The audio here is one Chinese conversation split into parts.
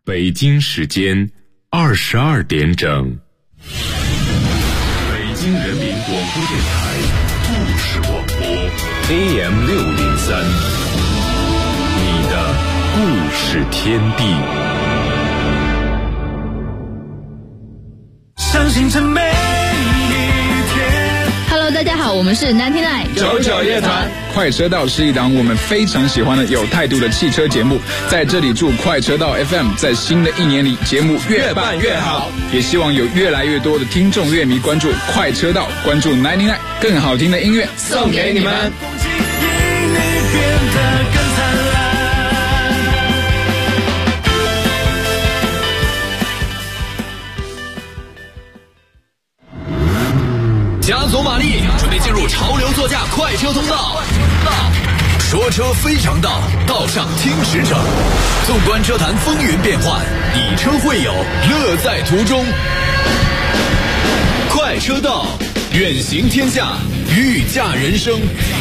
北京时间22点整，北京人民广播电台故事广播 AM603， 你的故事天地。 相信这每一天。 Hello， 大家好，我们是99 99乐团。快车道是一档我们非常喜欢的有态度的汽车节目，在这里祝快车道 FM 在新的一年里节目越办越好，也希望有越来越多的听众乐迷关注快车道，关注99更好听的音乐送给你们。 加足马力，准备进入潮流座驾快车通道。说车非常道，道上听驰骋。纵观车坛风云变幻，以车会友，乐在途中。快车道，远行天下，御驾人生。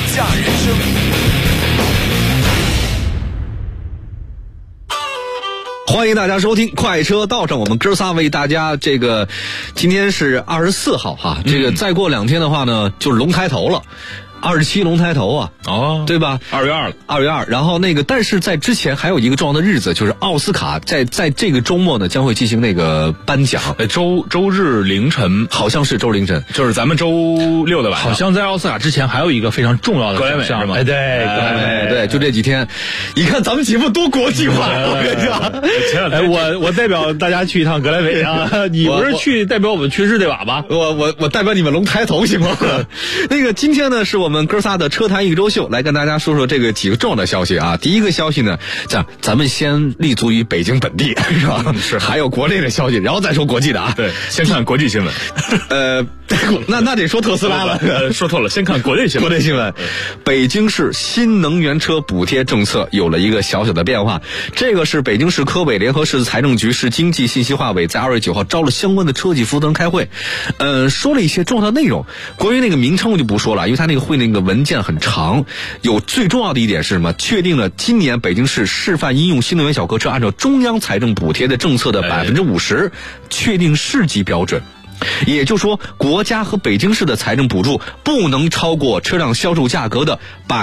欢迎大家收听快车道上，我们哥仨为大家今天是24号哈，再过2天的话呢，就是龙抬头了。27龙抬头啊，对吧？2月2了，2月2。然后但是在之前还有一个重要的日子，就是奥斯卡在这个周末呢将会进行那个颁奖。 周日凌晨， 好像是周日凌晨， 就是咱们周六的晚上。 好像在奥斯卡之前还有一个非常重要的格莱美是吗？ 对，就这几天。你看咱们节目多国际化，我跟你说。我代表大家去一趟格莱美啊，你不是去代表我们去日内瓦吗？ 我代表你们龙抬头行吗？今天呢是我们哥仨的车坛一周秀，来跟大家说说这个几个重要的消息啊。第一个消息呢，咱们先立足于北京本地，是吧？是，还有国内的消息，然后再说国际的啊。 对，先看国际新闻。 那得说特斯拉了。 说错了，先看国内新闻。 国内新闻，北京市新能源车补贴政策有了一个小小的变化。这个是北京市科委联合市财政局、市经济信息化委在2月9号招了相关的车企负责人开会，说了一些重要的内容。关于那个名称我就不说了，因为他那个会那个文件很长。有最重要的一点是什么？确定了今年北京市示范应用新能源小客车按照中央财政补贴的政策的50%，确定市级标准。也就是说，国家和北京市的财政补助不能超过车辆销售价格的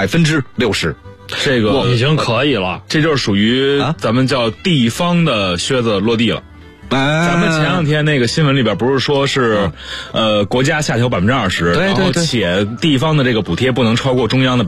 60%。 这个已经可以了， 这就是属于咱们叫地方的靴子落地了。咱们前两天那个新闻里边不是说是，国家下调20%， 对， 然后且地方的这个补贴不能超过中央的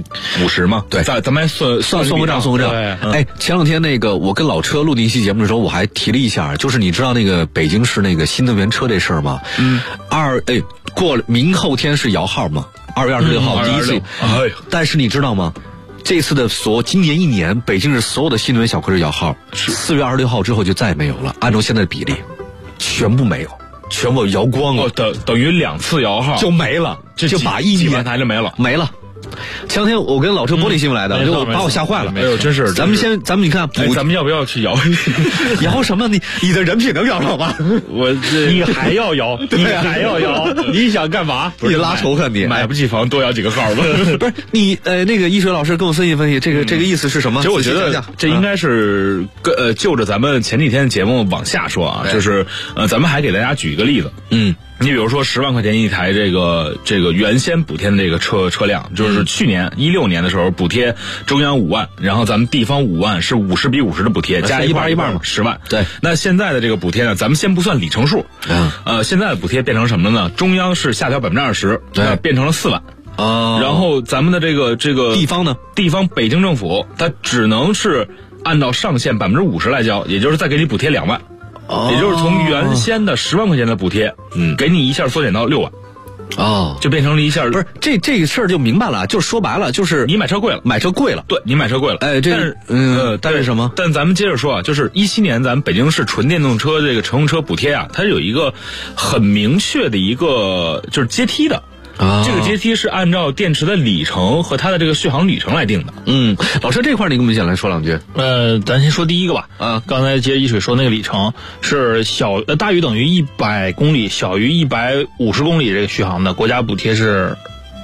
50%吗？ 对， 咱们还算个账。前两天我跟老车录那期节目的时候，我还提了一下，就是你知道那个北京市那个新能源车这事儿吗？过了明后天是摇号吗？2月26号第一次。但是你知道吗？这次的今年1年，北京市所有的新能源小客车摇号，4月26号之后就再也没有了。按照现在的比例，全部没有，全部摇光了。 等于2次摇号就没了，就把1年台就没了。 前两天我跟老车玻璃新闻来的，就把我吓坏了。 哎呦，真是！ 咱们你看， 咱们要不要去摇？ 摇什么？你的人品能摇上吗？ 你还要摇？你还要摇？你想干嘛？ 你拉仇恨你？ 买不起房多摇几个号吧？ 不是你那个一水老师跟我分析这个意思是什么？ 其实我觉得这应该是就着咱们前几天的节目往下说啊，就是咱们还给大家举一个例子。你比如说10万块钱一台这个原先补贴的这个车辆，就是去年16年的时候补贴中央5万，然后咱们地方5万，是50比50的补贴，加一半嘛，10万。对，那现在的这个补贴呢，咱们先不算里程数，现在的补贴变成什么了呢？中央是下调20%，变成了4万。然后咱们的这个地方呢？ 地方北京政府它只能是按照上限50%来交，也就是再给你补贴2万。也就是从原先的10万块钱的补贴，给你一下缩减到6万，就变成了一下。 不是这个事儿就明白了，就是说白了，就是你买车贵了，对，你买车贵了。 但是什么？ 但咱们接着说啊，就是17年咱们北京市纯电动车这个乘用车补贴啊，它有一个很明确的一个就是阶梯的。这个阶梯是按照电池的里程和它的这个续航里程来定的。 老师这块你跟我们先来说两句。 咱先说第一个吧。刚才接着一水说那个里程是大于等于100公里，小于150公里这个续航的，国家补贴是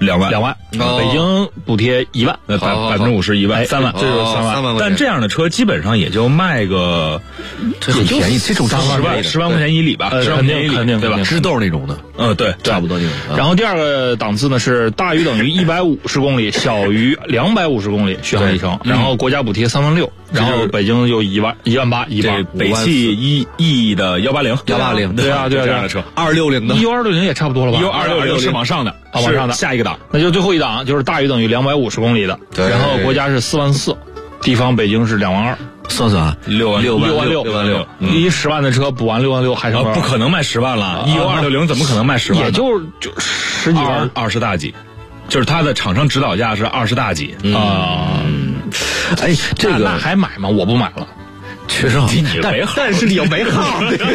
2万 ，2万，北京补贴1万 ，50%，1万，3万， 这就是3万。 但这样的车基本上也就卖个， 这很便宜，这种 10万块钱一里吧，10万块钱一里，对吧？ 知豆那种的， 对， 差不多那种。 然后第二个档次呢是大于等于150公里，小于250公里续航里程，然后国家补贴3万6，然后北京有1万8， 北汽 E 的180， 对啊， 这样的车 ，260的 ，16260也差不多了吧 ，16260是往上的， 往上的下一个档， 那就最后一档就是大于等于250公里的，然后国家是4万4，地方北京是2万2。 算算 6万6， 一10万的车补完6万6还是不可能卖10万了，16260怎么可能卖10万？ 也就十几万 ，20大几，就是它的厂商指导价是20大几啊。 哎，这个那还买吗？我不买了。 确实好，但是你又没号，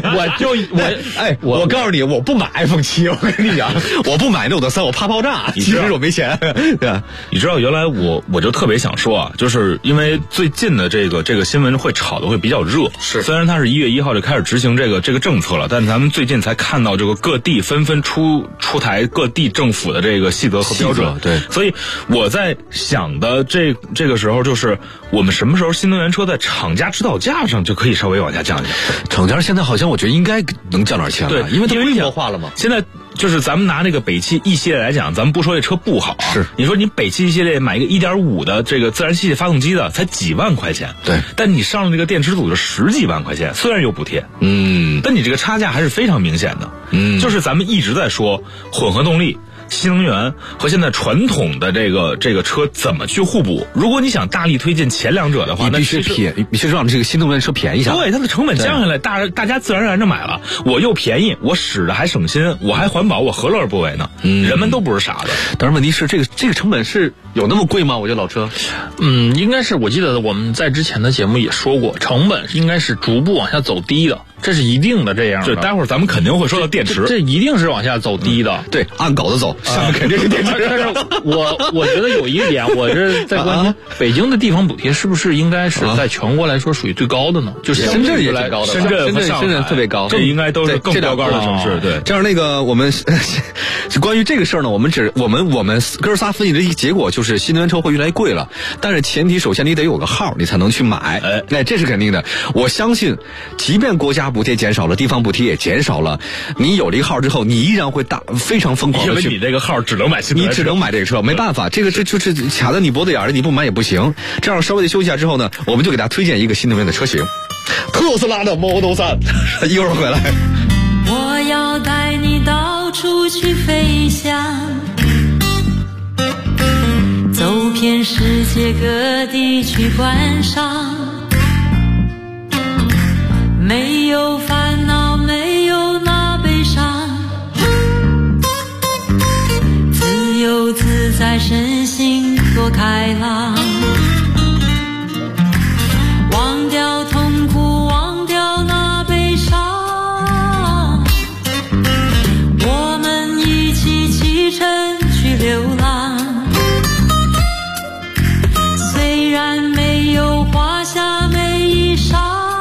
我告诉你，我不买 iPhone 7，我跟你讲，我不买 Note 3，我怕爆炸。其实我没钱，对吧？ 你知道原来我就特别想说啊，就是因为最近的这个新闻会炒的会比较热， 是虽然它是1月1号就开始执行这个政策了，但是咱们最近才看到这个各地纷纷出台各地政府的这个细则和标准， 对， 所以我在想的这个时候就是我们什么时候新能源车在厂家指导价上就可以稍微往下降一降。 厂家现在好像我觉得应该能降点钱了， 对， 因为它规模化了嘛。 现在就是咱们拿那个北汽 E 系列来讲，咱们不说这车不好， 是你说你北汽 E 系列买一个 1.5 的这个自然吸气发动机的才几万块钱， 对， 但你上了这个电池组就10几万块钱，虽然有补贴，但你这个差价还是非常明显的，就是咱们一直在说混合动力。新能源和现在传统的这个车怎么去互补？如果你想大力推进前两者的话， 你必须让这个新能源车便宜下来。 对，它的成本降下来，大家自然而然就买了。我又便宜，我使的还省心，我还环保，我何乐而不为呢？人们都不是傻的。 但是问题是，这个成本是有那么贵吗？我觉得老车， 应该是我记得我们在之前的节目也说过，成本应该是逐步往下走低的。这是一定的这样的。 对，待会儿咱们肯定会说到电池， 这一定是往下走低的。 对，按稿子走，上面肯定是电池。 但是我觉得有一点，我是在关心北京的地方补贴是不是应该是在全国来说属于最高的呢？就是深圳也挺高的， 深圳特别高， 这应该都是更标杆的城市。对， 这样我们关于这个事儿呢，我们哥仨分析的一个结果就是新能源车会越来越贵了，但是前提首先你得有个号，你才能去买。哎，这是肯定的。我相信，即便国家补贴减少了，地方补贴也减少了，你有了一个号之后，你依然会非常疯狂的去。 因为你这个号只能买新能源车， 你只能买这个车，没办法，这就是卡在你脖子眼儿里，你不买也不行。这样稍微的休息一下之后呢，我们就给大家推荐一个新能源的车型，特斯拉的 Model 3。一会儿回来。 我要带你到处去飞翔，走遍世界各地去观赏，没有烦恼，没有那悲伤，自由自在，身心多开朗，忘掉痛苦，忘掉那悲伤，我们一起启程去流浪，虽然没有华厦美衣裳，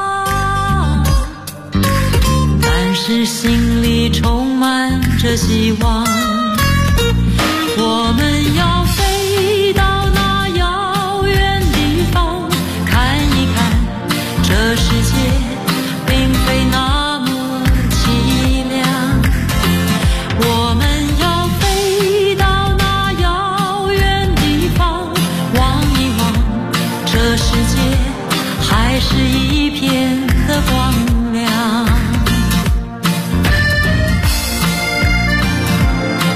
是心里充满着希望，我们要飞到那遥远地方，看一看这世界并非那么凄凉，我们要飞到那遥远地方，望一望这世界还是一片的光亮。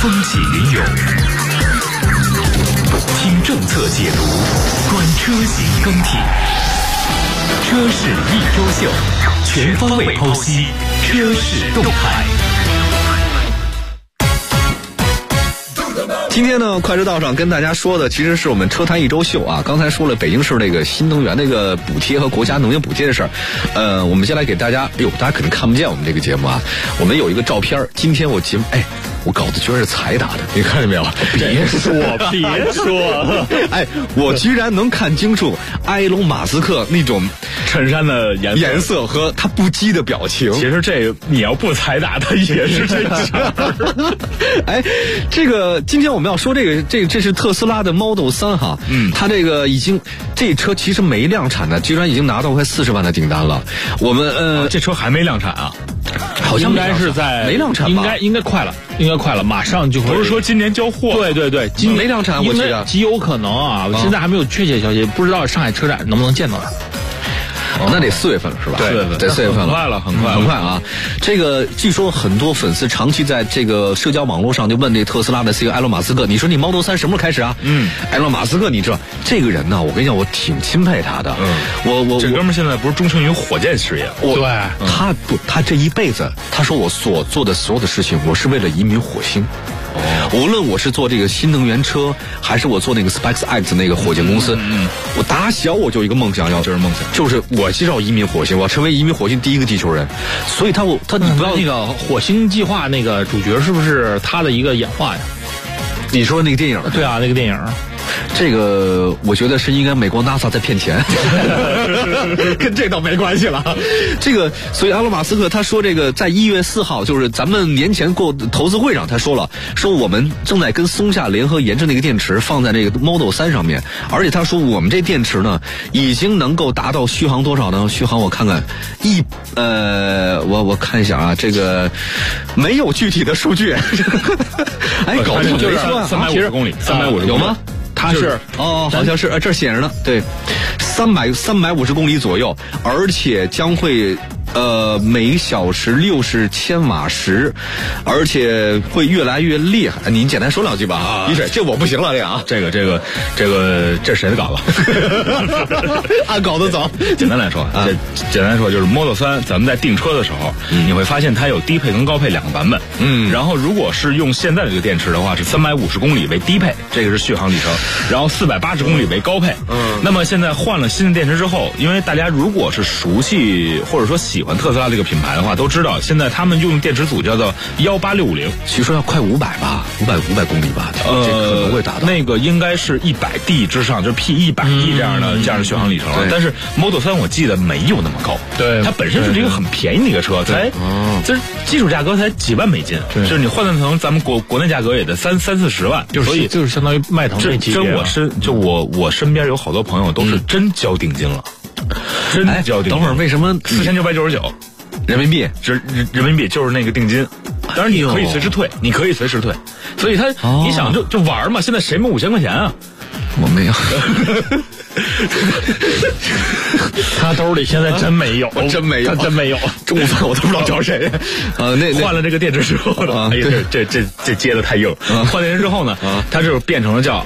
风起云涌，听政策解读，观车型更替，车市一周秀，全方位剖析车市动态。 今天呢，快车道上跟大家说的其实是我们车坛一周秀啊。刚才说了北京市那个新能源那个补贴和国家能源补贴的事儿，我们先来给大家，大家可能看不见我们这个节目啊，我们有一个照片，今天我节目，我稿子居然是才打的，你看见没有？ 别说， 我居然能看清楚埃隆·马斯克那种衬衫的颜色和他不羁的表情。 其实这你要不才打，他也是这样。 这个今天我们要说这是特斯拉的 Model 3哈，它这个这车其实没量产的，居然已经拿到快40万的订单了。我们这车还没量产啊？ 好像应该是在没量产吧？ 应该快了，马上就会。 不是说今年交货？ 对，今年没量产，我记得极有可能啊，现在还没有确切消息，不知道上海车展能不能见到它。 那得4月份了是吧？ 对， 得4月份了，很快啊！这个据说很多粉丝长期在这个社交网络上就问这特斯拉的 CEO 埃隆·马斯克，你说你 Model 3什么时候开始啊？埃隆·马斯克，你知道这个人呢？我跟你讲，我挺钦佩他的。我这哥们儿现在不是钟情于火箭事业？ 对， 他这一辈子，他说我所做的所有的事情，我是为了移民火星。无论我是做这个新能源车，还是我做那个 SpaceX 那个火箭公司，我打小我就有一个梦想，就是我要移民火星，我要成为移民火星第一个地球人。所以他你不要那个火星计划那个主角是不是他的一个演化呀？ 你说那个电影？ 对啊，那个电影。 这个我觉得是应该美国 NASA 在骗钱，跟这倒没关系了。所以埃隆·马斯克他说这个在1月4号，就是咱们年前过投资会上，他说我们正在跟松下联合研制那个电池放在这个 Model 3上面，而且他说我们这电池呢已经能够达到续航多少呢？续航我看看，我看一下啊，这个没有具体的数据。搞错就是350公里，350公里有吗？ 它是好像是这显示呢，对，350公里左右，而且将会每小时60千瓦时，而且会越来越厉害。您简单说两句吧啊！这我不行了， 这是谁的稿子？ 按稿子走。 简单来说就是 Model 3，咱们在订车的时候，你会发现它有低配跟高配两个版本。然后如果是用现在的这个电池的话，是350公里为低配，这个是续航里程，然后480公里为高配。那么现在换了新的电池之后，因为大家如果是熟悉或者说喜欢特斯拉这个品牌的话，都知道现在他们用电池组叫做18650， 据说要快500吧，500公里吧，这可能会达到。 那个应该是100D 之上，就是 P100D 这样的续航里程了。但是 Model 3我记得没有那么高， 对， 它本身是一个很便宜的一个车，就是基础价格才几万美金，就是你换算成咱们国内价格也得30-40万， 就是相当于迈腾那级别。 我身边有好多朋友都是真交定金了。真交定金。 等会儿为什么 4999 人民币？ 人民币就是那个定金，当然你可以随时退，所以你想就玩嘛，现在谁没5000块钱啊？ 我没有。 他兜里现在真没有， 真没有。中午饭我都不知道找谁。 换了这个电池之后呢，这接的太硬。换电池之后呢，它就变成了叫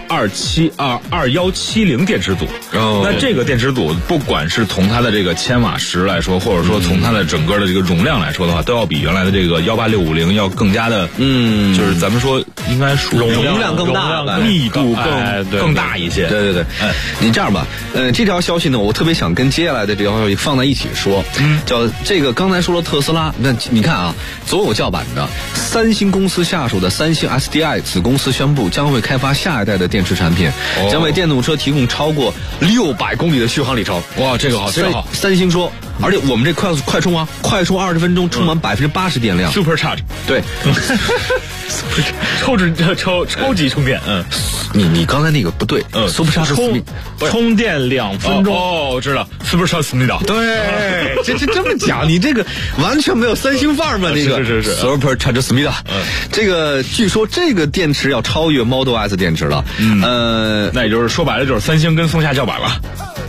2170电池组。那这个电池组不管是从它的这个千瓦时来说，或者说从它的整个的这个容量来说的话，都要比原来的这个18650要更加的，就是咱们说应该属容量更大， 密度更大一些。 对，你这样吧。这条消息呢，我特别想跟接下来的这条消息放在一起说。叫这个刚才说了特斯拉，那你看啊，总有叫板的。三星公司下属的三星 SDI 子公司宣布，将会开发下一代的电池产品，将为电动车提供超过600公里的续航里程。 哇，这个好。 三星说，而且我们这快充啊，快充20分钟充满80%电量。 Super Charge， 对。 超级充电。 你刚才那个不对。Super Charge 充电2分钟。 我知道 Super Charge Speed。 对，这么讲，你这个完全没有三星范儿嘛？这个是 Super Charge Speed。这个据说这个电池要超越 Model S 电池了。 那也就是说白了，就是三星跟松下叫板了。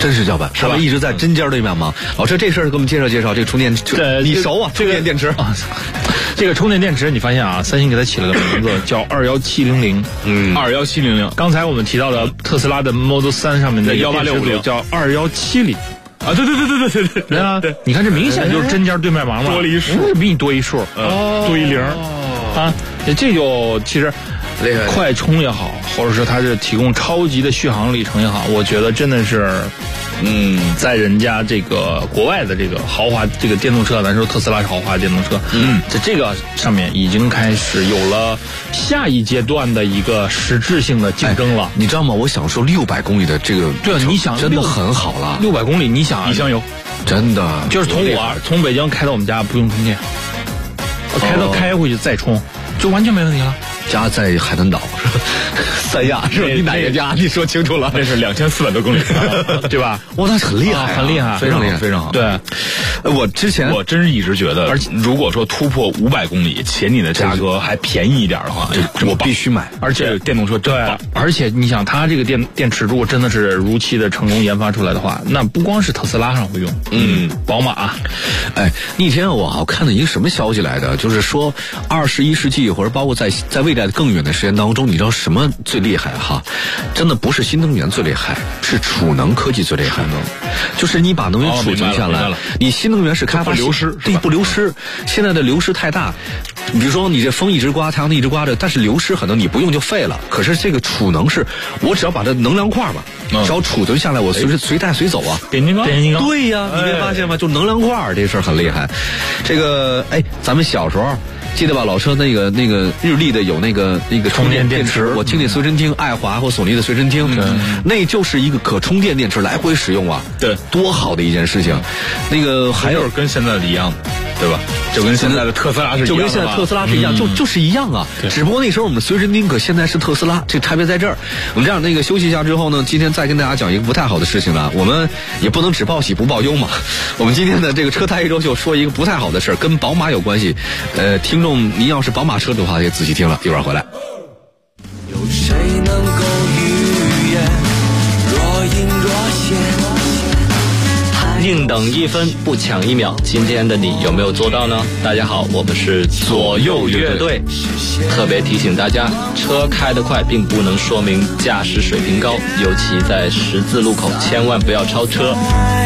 真实叫板，他们一直在针尖对麦芒。老师，这事儿给我们介绍介绍这个充电，你熟啊？充电电池啊， 这个充电电池，你发现啊，三星给它起了个名字叫21700。 21700。 刚才我们提到的特斯拉的 Model 3上面的18650叫21700。 啊，对， 对啊，你看这明显就是针尖对麦芒嘛， 多了一数， 比你多一数，多一零啊，这就其实快充也好，或者说它是提供超级的续航里程也好，我觉得真的是，在人家这个国外的这个豪华这个电动车，咱说特斯拉是豪华电动车，在这个上面已经开始有了下一阶段的一个实质性的竞争了。 你知道吗？我想说600公里的这个， 对啊，你想真的很好了 ，600公里，你想一箱油， 真的就是从北京开到我们家不用充电，开回去再充，就完全没问题了。 家在海南岛是吧？三亚是吧？你哪个家？你说清楚了。 那是2400多公里， 对吧？ 哇，那很厉害， 很厉害， 非常厉害， 非常好。 对， 我真是一直觉得，而且如果说突破500公里，且你的价格还便宜一点的话， 我必须买。 而且电动车真棒。 而且你想，它这个电池如果真的是如期的成功研发出来的话，那不光是特斯拉上会用，宝马。 那天我看到一个什么消息来的，就是说21世纪或者包括在未来的更远的时间当中，你知道什么最厉害哈？真的不是新能源最厉害，是储能科技最厉害。就是你把能源储存下来，你新能源是开发不流失， 对，不流失。现在的流失太大，比如说你这风一直刮，太阳一直刮着，但是流失可能你不用就废了。可是这个储能是，我只要把它能量块吧，只要储存下来，我随带随走啊。 变形金刚。 对呀，你没发现吗？就能量块这事儿很厉害。这个咱们小时候记得吧？老车那个日立的有那个充电电池，我听那随身听爱华或索尼的随身听，那就是一个可充电电池，来回使用啊。 对， 多好的一件事情。那个还有跟现在的一样，对吧？就跟现在的特斯拉是一样的， 就跟现在特斯拉是一样，就是一样啊。只不过那时候我们的随身听，可现在是特斯拉，这差别在这儿。我们这样休息一下之后呢，今天再跟大家讲一个不太好的事情了。我们也不能只报喜不报忧嘛。我们今天的这个车台一周就说一个不太好的事儿，跟宝马有关系。听众您要是宝马车的话，也仔细听了，一会儿回来。 有谁能够预言若隐若现？宁等1分不抢1秒，今天的你有没有做到呢？大家好，我们是左右乐队，特别提醒大家，车开得快并不能说明驾驶水平高，尤其在十字路口千万不要超车。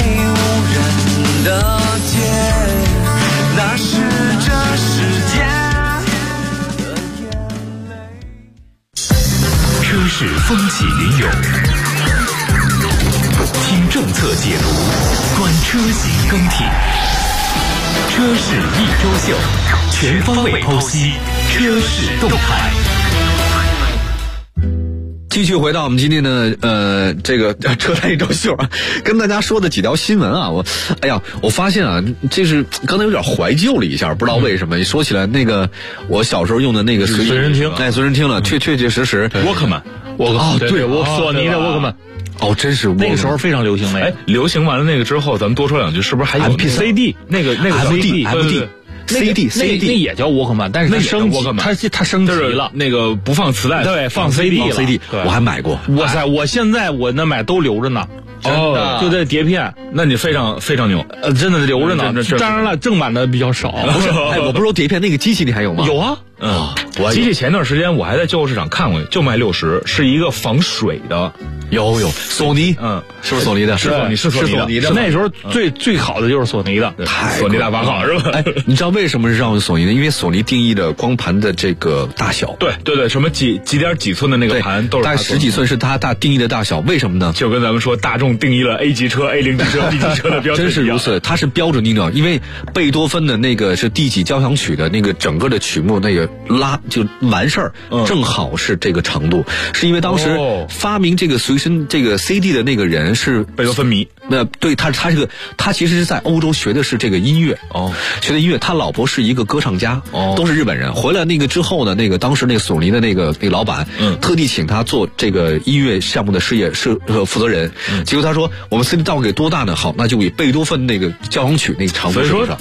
那是这世界的眼泪。 车市风起云涌，听政策解读，观车型更替。车市一周秀，全方位剖析车市动态。 继续回到我们今天的这个车台一周秀啊，跟大家说的几条新闻啊，我发现啊，这是刚才有点怀旧了一下，不知道为什么。一说起来那个我小时候用的那个随身听，随身听了，确实 Walkman， 对，索尼的 Walkman。 真是那个时候非常流行的。 流行完了那个之后，咱们多说两句，是不是还有 CD 那个 CD 那也叫 Walkman， 但是它升级，它升级了， 那个不放磁带， 对，放 CD 了。 我还买过。 哇塞，我现在我那买都留着呢。就这碟片， 那你非常非常牛， 真的留着呢。当然了，正版的比较少。 不是，我不是说碟片那个机器你还有吗？ 有啊。 机器前段时间我还在旧货市场看过，就卖60，是一个防水的。 有索尼，是不是索尼的？ 是索尼的。 那时候最好的就是索尼的， 索尼大法好是吧？ 你知道为什么是让索尼呢？因为索尼定义的光盘的这个大小， 对，什么几点几寸的那个盘都是大概10几寸是它定义的大小。为什么呢？ 就跟咱们说大众定义了 A 级车、A0 级车、B 级车的标准真是如此，它是标准定的。因为贝多芬的那个是第几交响曲的那个整个的曲目那个就完事儿，正好是这个长度，是因为当时发明这个随身这个 CD 的那个人是贝多芬迷。 对，他其实是在欧洲学的是这个音乐学的音乐。他老婆是一个歌唱家都是日本人。回来那个之后呢，那个当时那个索尼的那个老板特地请他做这个音乐项目的事业负责人。结果他说我们 CD 档给多大呢？好，那就以贝多芬那个交响曲那个长度。 所以说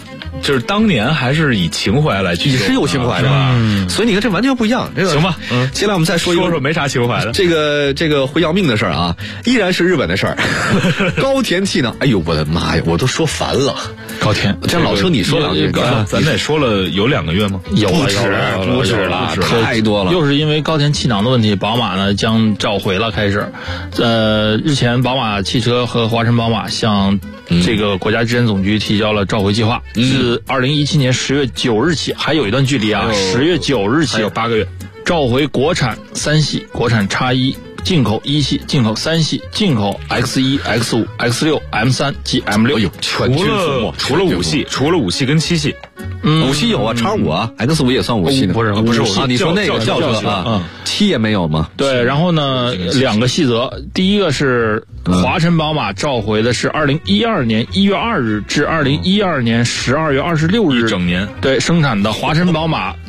就是当年还是以情怀来去， 你是有情怀的吧？所以你看这完全不一样。这个行吧， 接下来我们再说没啥情怀的这个会要命的事儿啊，依然是日本的事儿。高田气囊，哎呦我的妈呀，我都说烦了。 高田， 这老车你说两句， 咱得说了有2个月吗？ 不止了， 太多了。 又是因为高田气囊的问题，宝马呢将召回了开始。日前宝马汽车和华晨宝马向这个国家质检总局提交了召回计划，自2017年10月9日起，还有一段距离啊，10月9日起还有8个月， 召回国产3系、国产X1、进口1系、进口3系、进口 X1、X5、X6、M3 及 M6。 全军覆没， 除了5系跟7系。 5系有啊，X5啊 ，X5 也算5系的。 不是5系啊，你说那个轿车啊，7也没有吗？ 对，然后呢，2个细则，第一个是华晨宝马召回的是2012年1月2日至2012年12月26日一整年， 对生产的华晨宝马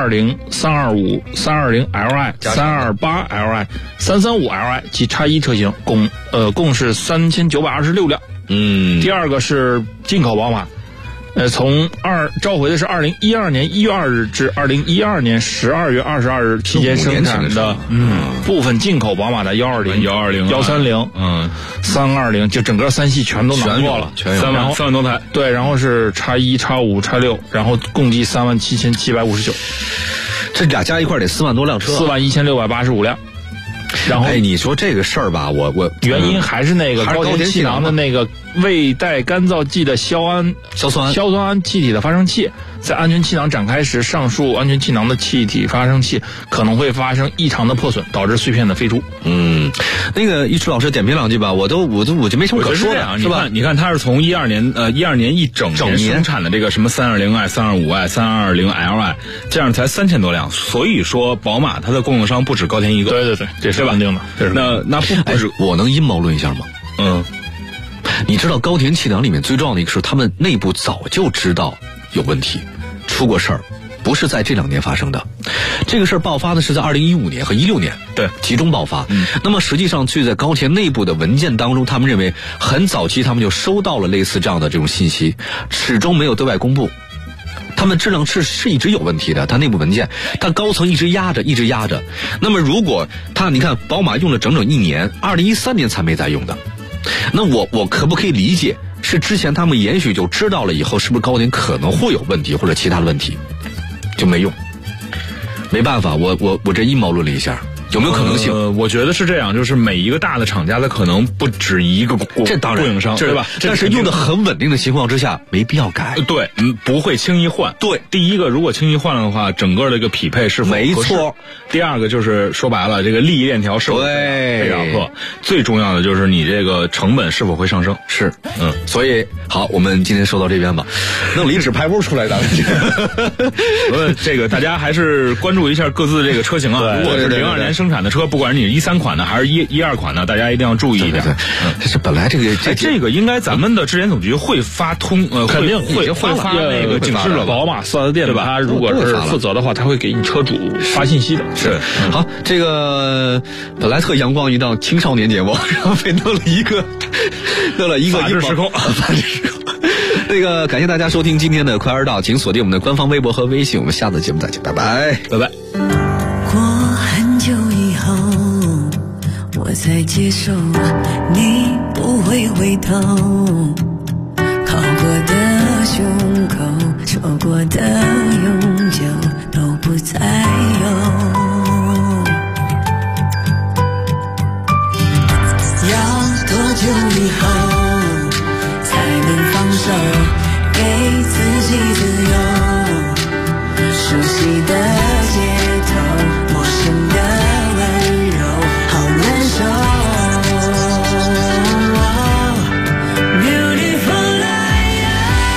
320、325、320Li、328Li、335Li 及X1车型，共是3926辆。第二个是进口宝马。召回的是2012年1月2日至2012年12月22日期间生产的部分进口宝马的120、130、320，就整个3系全都囊括了 ，3万多台。 对，然后是X1、X5、X6，然后共计37759， 这俩加一块得4万多辆车 ，41685辆。然后， 你说这个事儿吧，我原因还是那个高田气囊的那个未带干燥剂的硝酸铵气体的发生器，在安全气囊展开时，上述安全气囊的气体发生器可能会发生异常的破损，导致碎片的飞出。 那个一池老师点评两句吧，我就没什么可说的， 是吧？你看，它是从12年一整年生产的这个什么320i、325i、320li，这样才3000多辆，所以说宝马它的供应商不止高田一个。 对，这是肯定的。 那不是我能阴谋论一下吗？你知道高田气囊里面最重要的一个是他们内部早就知道有问题，出过事儿，不是在这2年发生的。这个事儿爆发的是在2015年和16年， 对， 集中爆发。那么实际上就在高田内部的文件当中，他们认为很早期他们就收到了类似这样的这种信息，始终没有对外公布。他们质量是一直有问题的，它内部文件，但高层一直压着。那么如果你看宝马用了整整1年，2013年才没再用的，那我可不可以理解是之前他们也许就知道了以后，是不是高田可能会有问题或者其他的问题，就没用？没办法，我这阴谋论了一下。有没有可能性？ 我觉得是这样，就是每一个大的厂家，它可能不止一个供应商，对吧？ 但是用的很稳定的情况之下，没必要改。 对，不会轻易换。 对， 第一个，如果轻易换了的话，整个这个匹配是否合适？没错。第二个就是说白了，这个利益链条是否被打破？最重要的就是你这个成本是否会上升？ 是，所以好，我们今天说到这边吧，弄了一纸牌屋出来，咱们这个大家还是关注一下各自这个车型啊。如果是02年生产的车，不管是你13款的还是12款的，大家一定要注意一点。 这本来这个应该咱们的质检总局会发肯定会发那个警示了。 宝马4S店他如果是负责的话，他会给你车主发信息的。 是好，这个本来特阳光一档青少年节目，然后被弄了一个法治时空。 那个感谢大家收听今天的快而到，请锁定我们的官方微博和微信，我们下次节目再见，拜拜。 过很久以后，我才接受你不会回头，靠过的胸口，说过的永久都不再有。要多久以后才能放手，给自己自由？熟悉的街头，陌生的温柔，好难受。Beautiful liar,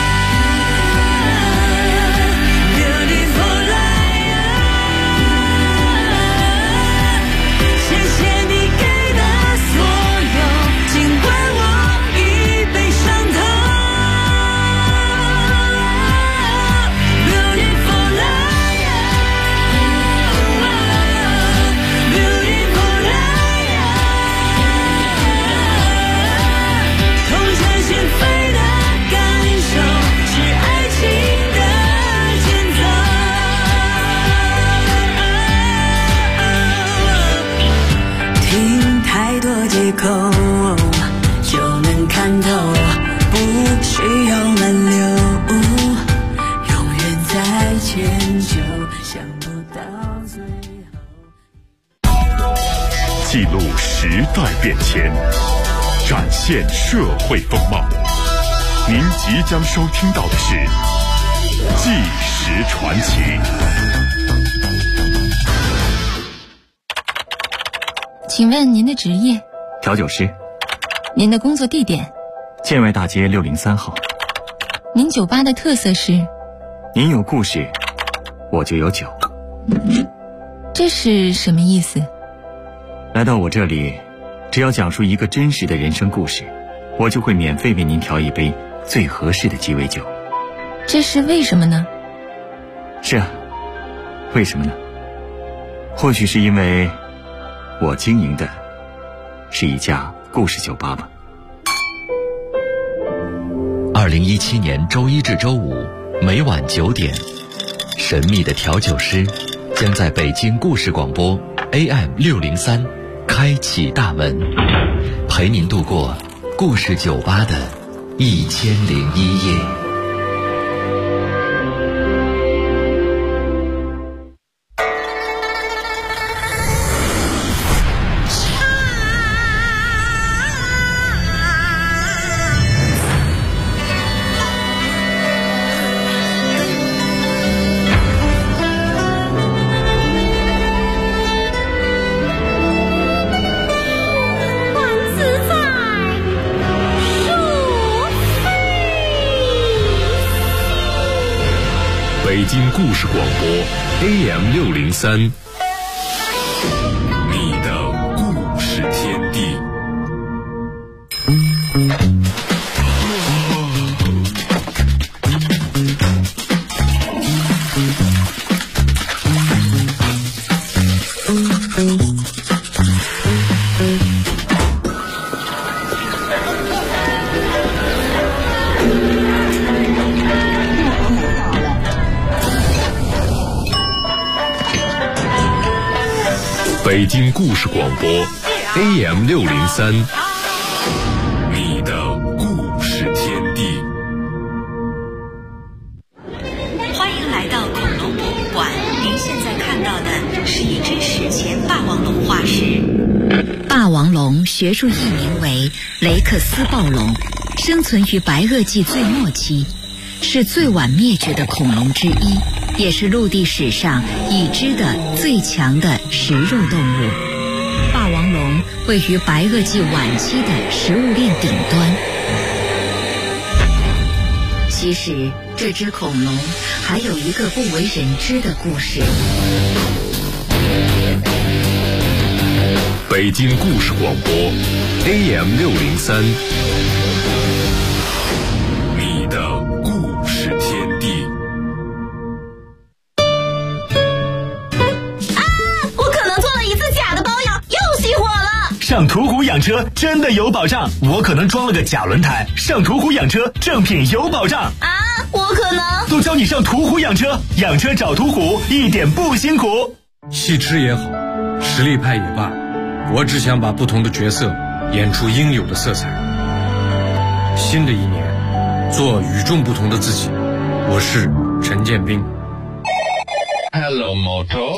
beautiful liar， 谢谢你给的所有，尽管我已被伤透。 一口就能看透，不需要挽留，永远在迁就，想不到最后。 记录时代变迁，展现社会风貌。您即将收听到的是《纪实传奇》。 请问您的职业？ 调酒师。 您的工作地点？ 建外大街603号。 您酒吧的特色是？ 您有故事，我就有酒。 这是什么意思？ 来到我这里，只要讲述一个真实的人生故事，我就会免费为您调一杯最合适的鸡尾酒。 这是为什么呢？ 是啊，为什么呢？或许是因为我经营的是一家故事酒吧吧。 2017年周一至周五每晚9点，神秘的调酒师将在北京故事广播 AM603开启大门，陪您度过故事酒吧的1001夜。 北京故事广播 AM603，你的故事天地。北京故事广播 AM603，你的故事天地。 欢迎来到恐龙博物馆，您现在看到的是一只史前霸王龙化石。霸王龙学术译名为雷克斯暴龙，生存于白垩纪最末期，是最晚灭绝的恐龙之一，也是陆地史上已知的最强的食肉动物。霸王龙位于白垩纪晚期的食物链顶端。其实，这只恐龙还有一个不为人知的故事。 北京故事广播 AM603，你的故事天地。 上途虎养车真的有保障，我可能装了个假轮胎。上途虎养车，正品有保障啊！我可能都教你上途虎养车，养车找途虎一点不辛苦。 戏痴也好，实力派也罢，我只想把不同的角色演出应有的色彩。新的一年，做与众不同的自己。我是陈建斌。 Hello Moto。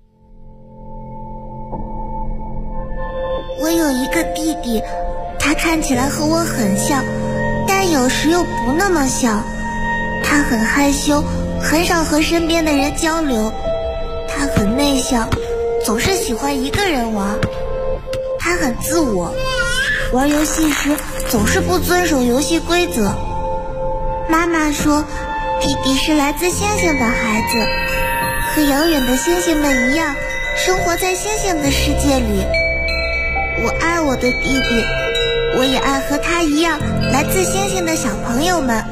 我有一个弟弟，他看起来和我很像，但有时又不那么像。他很害羞，很少和身边的人交流。他很内向，总是喜欢一个人玩。他很自我，玩游戏时总是不遵守游戏规则。妈妈说，弟弟是来自星星的孩子，和遥远的星星们一样，生活在星星的世界里。我爱我的弟弟，我也爱和他一样来自星星的小朋友们。